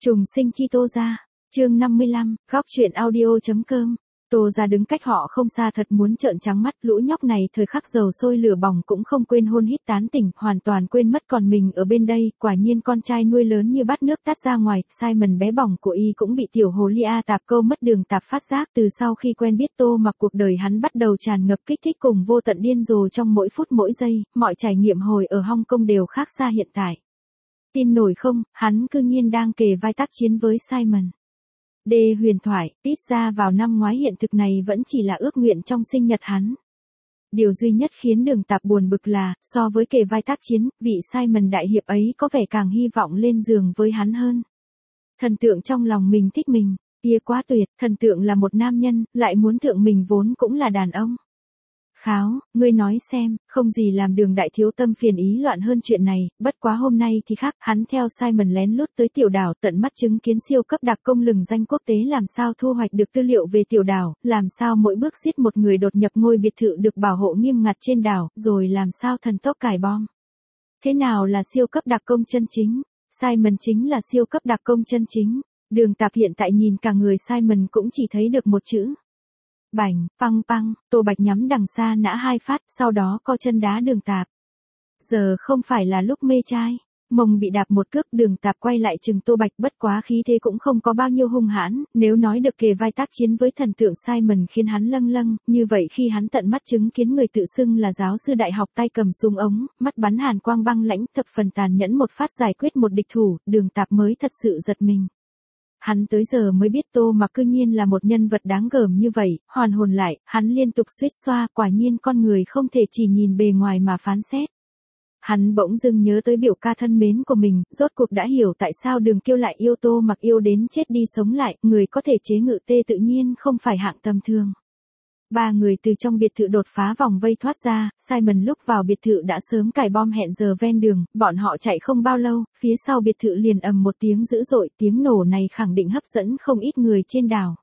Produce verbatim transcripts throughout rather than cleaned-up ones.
Trùng sinh chi Tô Gia, chương năm mươi lăm, góc truyện audio.com. Tô Gia đứng cách họ không xa thật muốn trợn trắng mắt, lũ nhóc này thời khắc dầu sôi lửa bỏng cũng không quên hôn hít tán tỉnh, hoàn toàn quên mất còn mình ở bên đây, quả nhiên con trai nuôi lớn như bát nước tát ra ngoài, Simon bé bỏng của y cũng bị tiểu hồ ly A tạp câu mất đường tạp phát giác, từ sau khi quen biết Tô Mặc cuộc đời hắn bắt đầu tràn ngập kích thích cùng vô tận điên rồ trong mỗi phút mỗi giây, mọi trải nghiệm hồi ở Hong Kong đều khác xa hiện tại. Tin nổi không, hắn cư nhiên đang kề vai tác chiến với Simon. Đê huyền thoại, ít ra vào năm ngoái hiện thực này vẫn chỉ là ước nguyện trong sinh nhật hắn. Điều duy nhất khiến Đường Tạp buồn bực là, so với kề vai tác chiến, vị Simon đại hiệp ấy có vẻ càng hy vọng lên giường với hắn hơn. Thần tượng trong lòng mình thích mình, kia quá tuyệt, thần tượng là một nam nhân, lại muốn thượng mình vốn cũng là đàn ông. Kháo, ngươi nói xem, không gì làm Đường đại thiếu tâm phiền ý loạn hơn chuyện này, bất quá hôm nay thì khác, hắn theo Simon lén lút tới tiểu đảo tận mắt chứng kiến siêu cấp đặc công lừng danh quốc tế làm sao thu hoạch được tư liệu về tiểu đảo, làm sao mỗi bước giết một người đột nhập ngôi biệt thự được bảo hộ nghiêm ngặt trên đảo, rồi làm sao thần tốc cài bom. Thế nào là siêu cấp đặc công chân chính? Simon chính là siêu cấp đặc công chân chính. Đường Tạp hiện tại nhìn cả người Simon cũng chỉ thấy được một chữ. Bảnh, păng păng, Tô Bạch nhắm đằng xa nã hai phát, sau đó co chân đá Đường Tạp. Giờ không phải là lúc mê trai, mông bị đạp một cước, Đường Tạp quay lại chừng Tô Bạch, bất quá khí thế cũng không có bao nhiêu hung hãn, nếu nói được kề vai tác chiến với thần tượng Simon khiến hắn lâng lâng, như vậy khi hắn tận mắt chứng kiến người tự xưng là giáo sư đại học tay cầm súng ống, mắt bắn hàn quang băng lãnh, thập phần tàn nhẫn một phát giải quyết một địch thủ, Đường Tạp mới thật sự giật mình. Hắn tới giờ mới biết Tô Mặc cư nhiên là một nhân vật đáng gờm như vậy, hoàn hồn lại, hắn liên tục suýt xoa, quả nhiên con người không thể chỉ nhìn bề ngoài mà phán xét. Hắn bỗng dưng nhớ tới biểu ca thân mến của mình, rốt cuộc đã hiểu tại sao Đường Kiêu lại yêu Tô Mặc yêu đến chết đi sống lại, người có thể chế ngự tê tự nhiên không phải hạng tầm thường. Ba người từ trong biệt thự đột phá vòng vây thoát ra, Simon lúc vào biệt thự đã sớm cài bom hẹn giờ ven đường, bọn họ chạy không bao lâu, phía sau biệt thự liền ầm một tiếng dữ dội, tiếng nổ này khẳng định hấp dẫn không ít người trên đảo.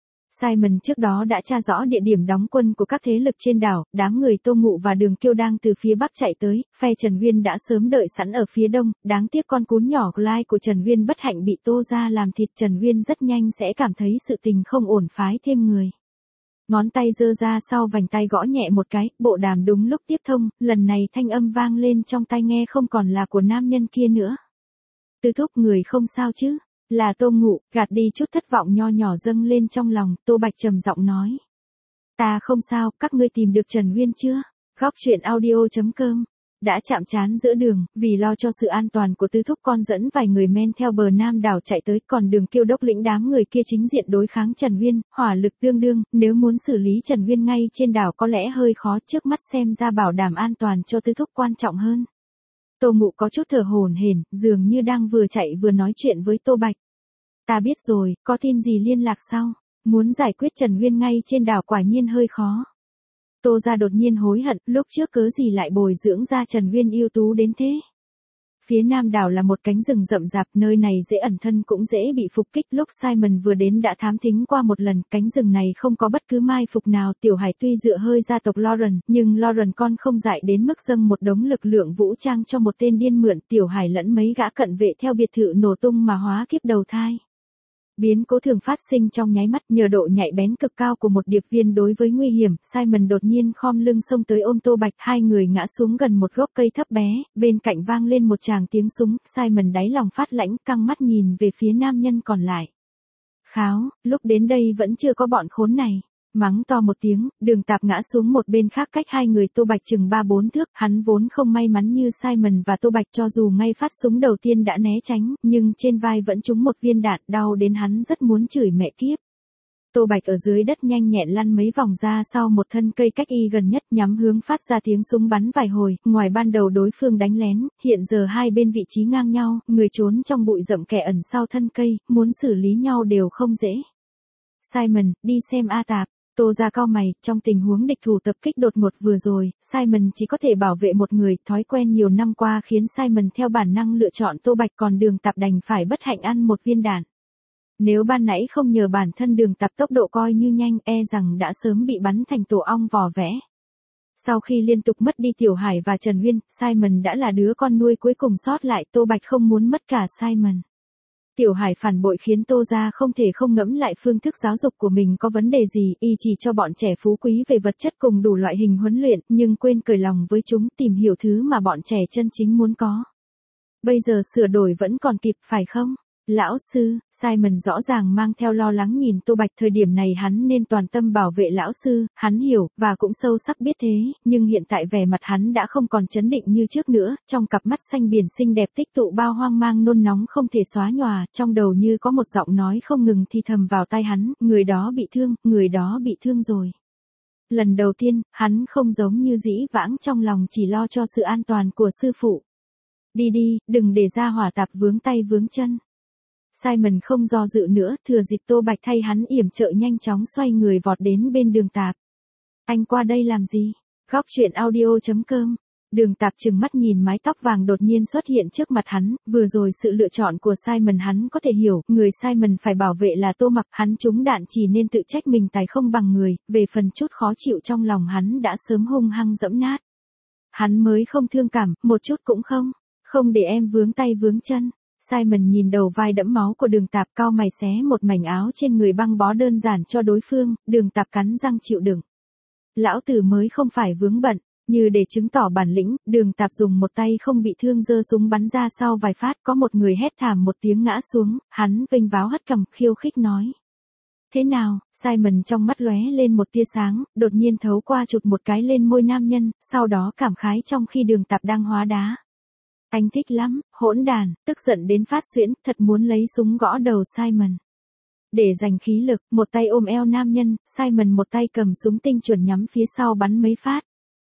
Simon trước đó đã tra rõ địa điểm đóng quân của các thế lực trên đảo, đám người Tô Ngụ và Đường Kiêu đang từ phía bắc chạy tới, phe Trần Viên đã sớm đợi sẵn ở phía đông, đáng tiếc con cún nhỏ Clyde của Trần Viên bất hạnh bị Tô gia làm thịt, Trần Viên rất nhanh sẽ cảm thấy sự tình không ổn phái thêm người. Ngón tay giơ ra sau vành tay gõ nhẹ một cái, bộ đàm đúng lúc tiếp thông, lần này thanh âm vang lên trong tai nghe không còn là của nam nhân kia nữa. Tư Thúc, người không sao chứ? Là Tô Ngụ, gạt đi chút thất vọng nho nhỏ dâng lên trong lòng, Tô Bạch trầm giọng nói. Ta không sao, các ngươi tìm được Trần Viên chưa? Góc truyện audio.com. Đã chạm trán giữa đường, vì lo cho sự an toàn của Tư Thúc con dẫn vài người men theo bờ nam đảo chạy tới, còn Đường Kiêu đốc lĩnh đám người kia chính diện đối kháng Trần Viên, hỏa lực tương đương, nếu muốn xử lý Trần Viên ngay trên đảo có lẽ hơi khó, trước mắt xem ra bảo đảm an toàn cho Tư Thúc quan trọng hơn. Tô Ngụ có chút thở hổn hển, dường như đang vừa chạy vừa nói chuyện với Tô Bạch. Ta biết rồi, có tin gì liên lạc sau, muốn giải quyết Trần Viên ngay trên đảo quả nhiên hơi khó. Tô gia đột nhiên hối hận, lúc trước cớ gì lại bồi dưỡng ra Trần Viên ưu tú đến thế. Phía nam đảo là một cánh rừng rậm rạp, nơi này dễ ẩn thân cũng dễ bị phục kích, lúc Simon vừa đến đã thám thính qua một lần, cánh rừng này không có bất cứ mai phục nào, Tiểu Hải tuy dựa hơi gia tộc Lauren, nhưng Lauren con không dại đến mức dâng một đống lực lượng vũ trang cho một tên điên mượn, Tiểu Hải lẫn mấy gã cận vệ theo biệt thự nổ tung mà hóa kiếp đầu thai. Biến cố thường phát sinh trong nháy mắt, nhờ độ nhạy bén cực cao của một điệp viên đối với nguy hiểm, Simon đột nhiên khom lưng xông tới ôm Tô Bạch, hai người ngã xuống gần một gốc cây thấp bé, bên cạnh vang lên một tràng tiếng súng, Simon đáy lòng phát lãnh, căng mắt nhìn về phía nam nhân còn lại. Kháo, lúc đến đây vẫn chưa có bọn khốn này. Mắng to một tiếng, Đường Tạp ngã xuống một bên khác cách hai người Tô Bạch chừng ba bốn thước, hắn vốn không may mắn như Simon và Tô Bạch, cho dù ngay phát súng đầu tiên đã né tránh, nhưng trên vai vẫn trúng một viên đạn, đau đến hắn rất muốn chửi mẹ kiếp. Tô Bạch ở dưới đất nhanh nhẹn lăn mấy vòng ra sau một thân cây cách y gần nhất, nhắm hướng phát ra tiếng súng bắn vài hồi, ngoài ban đầu đối phương đánh lén, hiện giờ hai bên vị trí ngang nhau, người trốn trong bụi rậm kẻ ẩn sau thân cây, muốn xử lý nhau đều không dễ. Simon, đi xem A Tạp. Tô gia cau mày, trong tình huống địch thủ tập kích đột ngột vừa rồi, Simon chỉ có thể bảo vệ một người, thói quen nhiều năm qua khiến Simon theo bản năng lựa chọn Tô Bạch, còn Đường Tạp đành phải bất hạnh ăn một viên đạn. Nếu ban nãy không nhờ bản thân Đường Tạp tốc độ coi như nhanh, e rằng đã sớm bị bắn thành tổ ong vò vẽ. Sau khi liên tục mất đi Tiểu Hải và Trần Viên, Simon đã là đứa con nuôi cuối cùng sót lại, Tô Bạch không muốn mất cả Simon. Tiểu Hải phản bội khiến Tô gia không thể không ngẫm lại phương thức giáo dục của mình có vấn đề gì, y chỉ cho bọn trẻ phú quý về vật chất cùng đủ loại hình huấn luyện, nhưng quên cởi lòng với chúng, tìm hiểu thứ mà bọn trẻ chân chính muốn có. Bây giờ sửa đổi vẫn còn kịp, phải không? Lão sư, Simon rõ ràng mang theo lo lắng nhìn Tô Bạch, thời điểm này hắn nên toàn tâm bảo vệ lão sư, hắn hiểu, và cũng sâu sắc biết thế, nhưng hiện tại vẻ mặt hắn đã không còn chấn định như trước nữa, trong cặp mắt xanh biển xinh đẹp tích tụ bao hoang mang nôn nóng không thể xóa nhòa, trong đầu như có một giọng nói không ngừng thì thầm vào tai hắn, người đó bị thương, người đó bị thương rồi. Lần đầu tiên, hắn không giống như dĩ vãng trong lòng chỉ lo cho sự an toàn của sư phụ. Đi đi, đừng để ra hỏa tạp vướng tay vướng chân. Simon không do dự nữa, thừa dịp Tô Bạch thay hắn yểm trợ nhanh chóng xoay người vọt đến bên Đường Tạp. Anh qua đây làm gì? Góc truyện audio chấm com. Đường Tạp trừng mắt nhìn mái tóc vàng đột nhiên xuất hiện trước mặt hắn, vừa rồi sự lựa chọn của Simon hắn có thể hiểu, người Simon phải bảo vệ là Tô Mặc, hắn trúng đạn chỉ nên tự trách mình tài không bằng người, về phần chút khó chịu trong lòng hắn đã sớm hung hăng dẫm nát. Hắn mới không thương cảm, một chút cũng không, không để em vướng tay vướng chân. Simon nhìn đầu vai đẫm máu của Đường Tạp, cau mày xé một mảnh áo trên người băng bó đơn giản cho đối phương, Đường Tạp cắn răng chịu đựng. Lão tử mới không phải vướng bận, như để chứng tỏ bản lĩnh, Đường Tạp dùng một tay không bị thương giơ súng bắn ra sau vài phát, có một người hét thảm một tiếng ngã xuống, hắn vênh váo hất cằm khiêu khích nói. Thế nào? Simon trong mắt lóe lên một tia sáng, đột nhiên thấu qua chụp một cái lên môi nam nhân, sau đó cảm khái trong khi Đường Tạp đang hóa đá. Anh thích lắm, hỗn đàn, tức giận đến phát xuyễn, thật muốn lấy súng gõ đầu Simon. Để dành khí lực, một tay ôm eo nam nhân, Simon một tay cầm súng tinh chuẩn nhắm phía sau bắn mấy phát.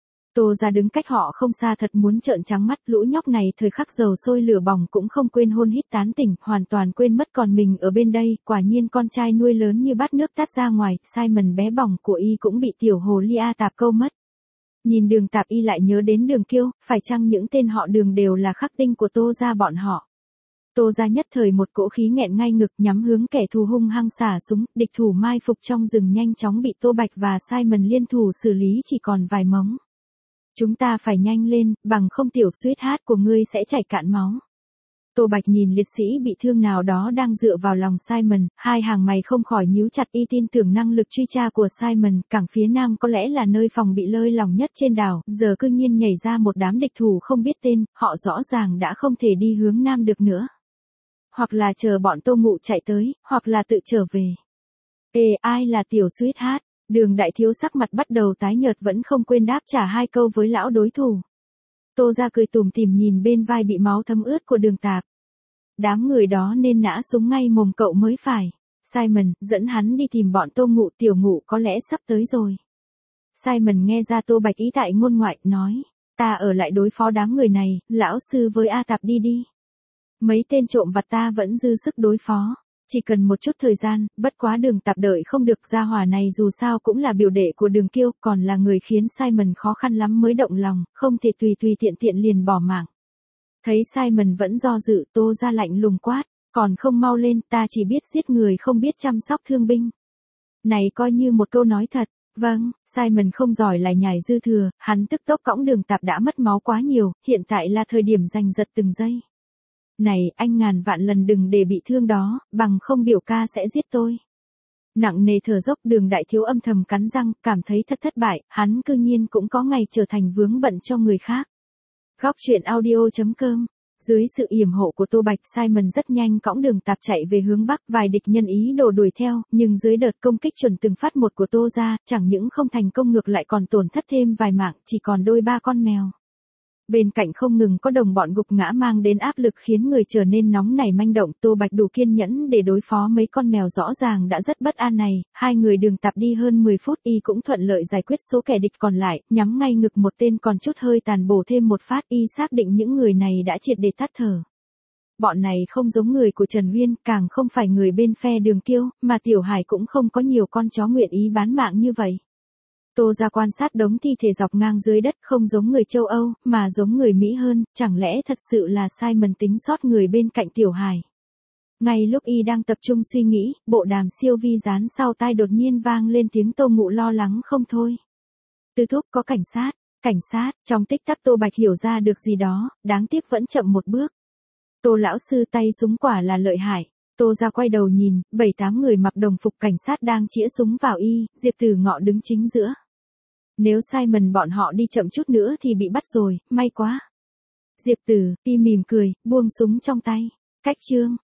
Tô ra đứng cách họ không xa thật muốn trợn trắng mắt, lũ nhóc này thời khắc dầu sôi lửa bỏng cũng không quên hôn hít tán tỉnh, hoàn toàn quên mất còn mình ở bên đây, quả nhiên con trai nuôi lớn như bát nước tát ra ngoài, Simon bé bỏng của y cũng bị tiểu hồ ly A Tạp câu mất. Nhìn Đường Tạp y lại nhớ đến Đường Kiêu, phải chăng những tên họ Đường đều là khắc tinh của Tô gia bọn họ. Tô gia nhất thời một cỗ khí nghẹn ngay ngực nhắm hướng kẻ thù hung hăng xả súng, địch thủ mai phục trong rừng nhanh chóng bị Tô Bạch và Simon liên thủ xử lý chỉ còn vài mống. Chúng ta phải nhanh lên, bằng không tiểu sweetheart của ngươi sẽ chảy cạn máu. Tô Bạch nhìn liệt sĩ bị thương nào đó đang dựa vào lòng Simon, hai hàng mày không khỏi nhíu chặt, y tin tưởng năng lực truy tra của Simon, cảng phía nam có lẽ là nơi phòng bị lơi lỏng nhất trên đảo, giờ cư nhiên nhảy ra một đám địch thủ không biết tên, họ rõ ràng đã không thể đi hướng nam được nữa. Hoặc là chờ bọn Tô Ngụ chạy tới, hoặc là tự trở về. Ê, ai là tiểu sweetheart? Đường đại thiếu sắc mặt bắt đầu tái nhợt vẫn không quên đáp trả hai câu với lão đối thủ. Tô ra cười tủm tỉm nhìn bên vai bị máu thấm ướt của Đường Tạp. Đám người đó nên nã súng ngay mồm cậu mới phải. Simon, dẫn hắn đi tìm bọn Tô Ngụ, tiểu Ngụ có lẽ sắp tới rồi. Simon nghe ra Tô Bạch ý tại ngôn ngoại, nói, ta ở lại đối phó đám người này, lão sư với A Tạp đi đi. Mấy tên trộm vặt ta vẫn dư sức đối phó. Chỉ cần một chút thời gian, bất quá Đường Tạp đợi không được, gia hỏa này dù sao cũng là biểu đệ của Đường Kiêu, còn là người khiến Simon khó khăn lắm mới động lòng, không thể tùy tùy tiện tiện liền bỏ mạng. Thấy Simon vẫn do dự, Tô ra lạnh lùng quát, còn không mau lên, ta chỉ biết giết người không biết chăm sóc thương binh. Này coi như một câu nói thật. Vâng, Simon không giỏi lại nhảy dư thừa, hắn tức tốc cõng Đường Tạp đã mất máu quá nhiều, hiện tại là thời điểm giành giật từng giây. Này, anh ngàn vạn lần đừng để bị thương đó, bằng không biểu ca sẽ giết tôi. Nặng nề thở dốc, Đường đại thiếu âm thầm cắn răng, cảm thấy thật thất bại, hắn cư nhiên cũng có ngày trở thành vướng bận cho người khác. Góc truyện audio chấm com. Dưới sự yểm hộ của Tô Bạch, Simon rất nhanh cõng Đường Tạp chạy về hướng bắc, vài địch nhân ý đồ đuổi theo, nhưng dưới đợt công kích chuẩn từng phát một của Tô ra, chẳng những không thành công ngược lại còn tổn thất thêm vài mạng, chỉ còn đôi ba con mèo. Bên cạnh không ngừng có đồng bọn gục ngã mang đến áp lực khiến người trở nên nóng nảy manh động, Tô Bạch đủ kiên nhẫn để đối phó mấy con mèo rõ ràng đã rất bất an này, hai người Đường Tạp đi hơn mười phút y cũng thuận lợi giải quyết số kẻ địch còn lại, nhắm ngay ngực một tên còn chút hơi tàn bổ thêm một phát, y xác định những người này đã triệt để tắt thở. Bọn này không giống người của Trần Uyên, càng không phải người bên phe Đường Kiêu, mà Tiểu Hải cũng không có nhiều con chó nguyện ý bán mạng như vậy. Tô ra quan sát đống thi thể dọc ngang dưới đất, không giống người châu Âu, mà giống người Mỹ hơn, chẳng lẽ thật sự là Simon tính sót người bên cạnh Tiểu Hải. Ngay lúc y đang tập trung suy nghĩ, bộ đàm siêu vi dán sau tai đột nhiên vang lên tiếng Tô Ngụ lo lắng không thôi. Tư thúc có cảnh sát, cảnh sát, trong tích tắc Tô Bạch hiểu ra được gì đó, đáng tiếc vẫn chậm một bước. Tô lão sư tay súng quả là lợi hại. Tô Gia quay đầu nhìn, bảy tám người mặc đồng phục cảnh sát đang chĩa súng vào y, Diệp Tử Ngọ đứng chính giữa. Nếu Simon bọn họ đi chậm chút nữa thì bị bắt rồi, may quá. Diệp Tử, y mỉm cười, buông súng trong tay. Cách chương